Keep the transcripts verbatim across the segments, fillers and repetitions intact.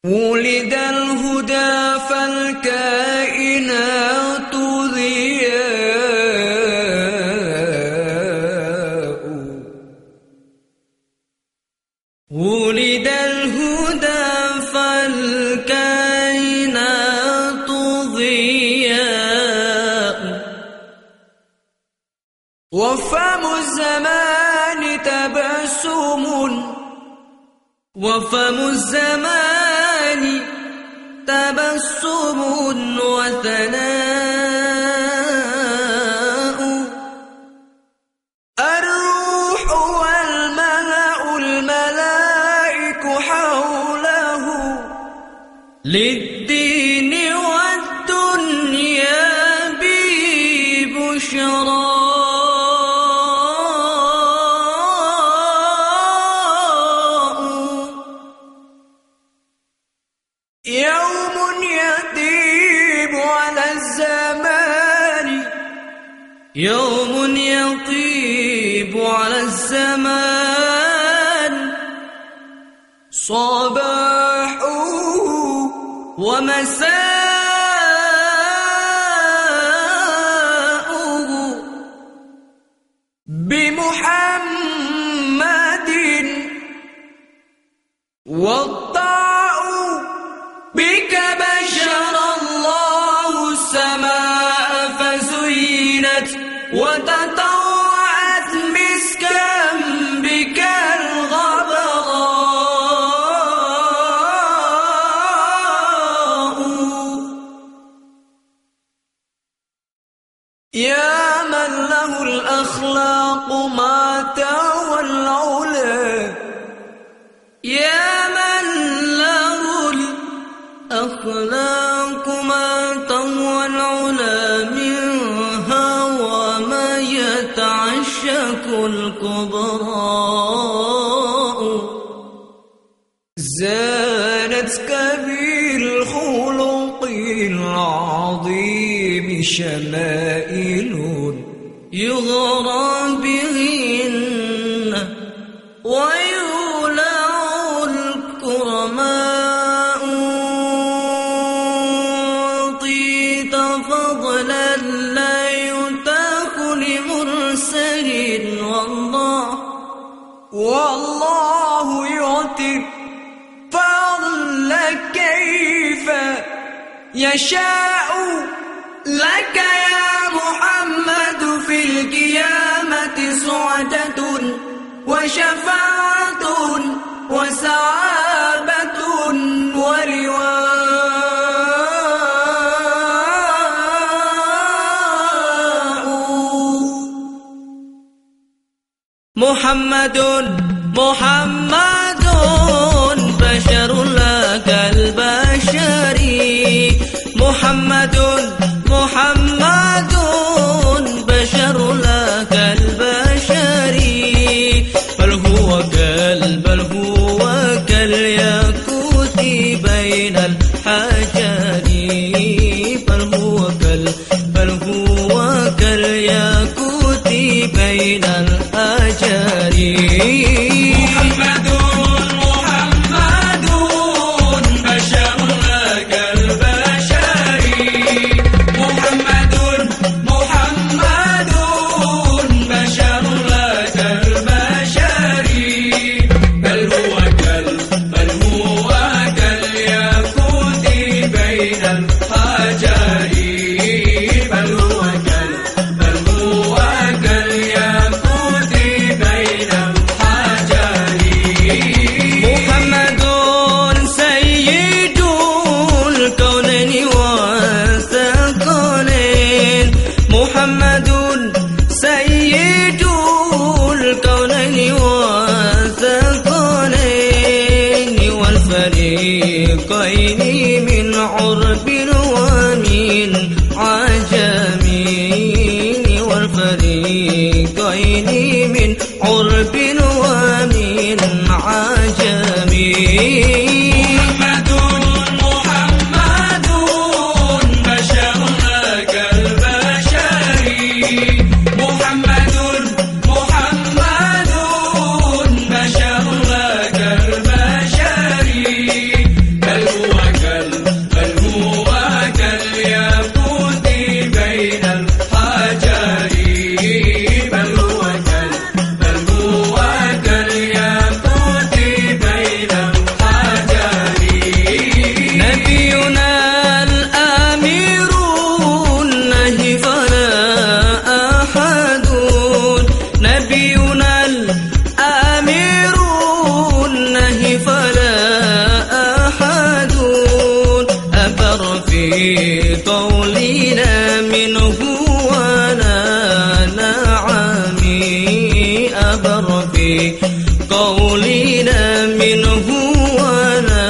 ولد الهدى فالكائنات ضياء. ولد الهدى فالكائنات ضياء. وفم الزمان تبسم وفم الزمان تبسم وثناء. الروح والملأ الملائك حوله للدين والدنيا ببشرى. يوم يطيب على الزمان يوم يطيب على الزمان. صباحه ومساءه بمحمد. والطاع بك بشر الله السماء فزينت وتطوعت مسكا بك الغبراء. يا من له الأخلاق مات والعلا. يا من له الأخلاق مات والعلا منها وما يتعشق الكبراء. زانتك بالخلق العظيم شمائل يغرى بهن ويولع الكرماء. أعطيت فضلا لا يتاح لمرسل والله والله يعطي فضل كيف يشاء. لك يا محمد في القيامة سعدة وشفاعة وسعادة ولواء. محمد محمد بشر لا كالبشر. محمد محمد بشر لا كالبشر. بل هو كال بل هو كالياقوت بين الحجر. بل هو كال بل هو كالياقوت بين الحجر. محمد محمد بشر لا كالبشر. محمد محمد بشر لا كالبشر. بل هو كال بل هو كالياقوت بين الحجر. بل هو كال بل هو كالياقوت بين الحجر. محمد سيد الكونين والثقلين. محمد سيد الكونين والثقلين والفريقين من عرب ومن عجم. والفريقين من عرب ومن عجم. محمد محمد بشر لا كالبشر. محمد محمد بشر لا كالبشر. بل قولنا منه ولا نعمي أبر في قولنا منه ولا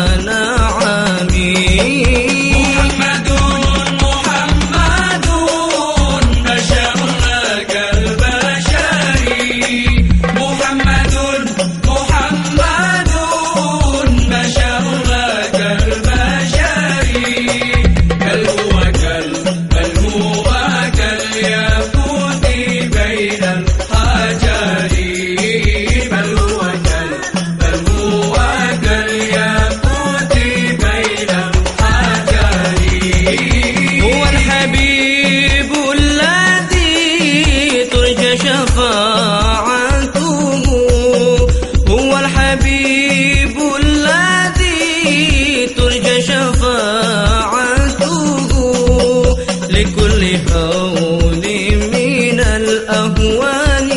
نعمي محمد محمد بشرنا كالبشر محمد محمد بشرنا كالبشر بل هو كال بل هو كالياقوت بين الحجر بل هو كال بل هو كالياقوت بين الحجر هو الحبيب الذي ترجى شفاعته هو الحبيب الذي ترجى شفاعته لكل هول من الأهوال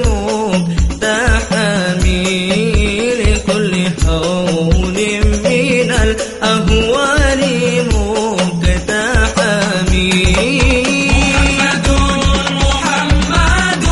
مقتحمي لكل هول من الأهوال مقتحمي محمد محمد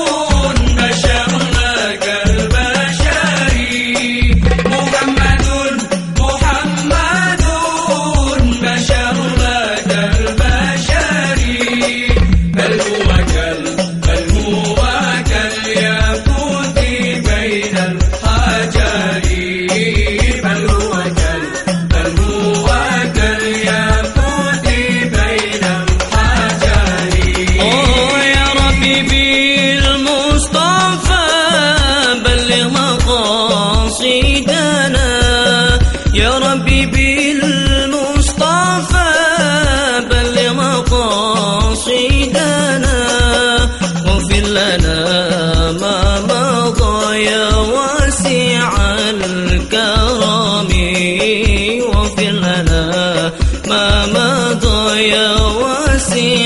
بشرنا كالبشر محمد محمد بشرنا كالبشر بل هو كال بل هو كالياقوت بين الحجر بل هو كال بل هو كالياقوت بين الحجر أوه يا ربي بالمصطفى بلغ مقاصدنا يا ربي بالمصطفى بلغ مقاصدنا واغفر لنا ما مضى يا واسع الكرم واغفر لنا ما مضى يا واسع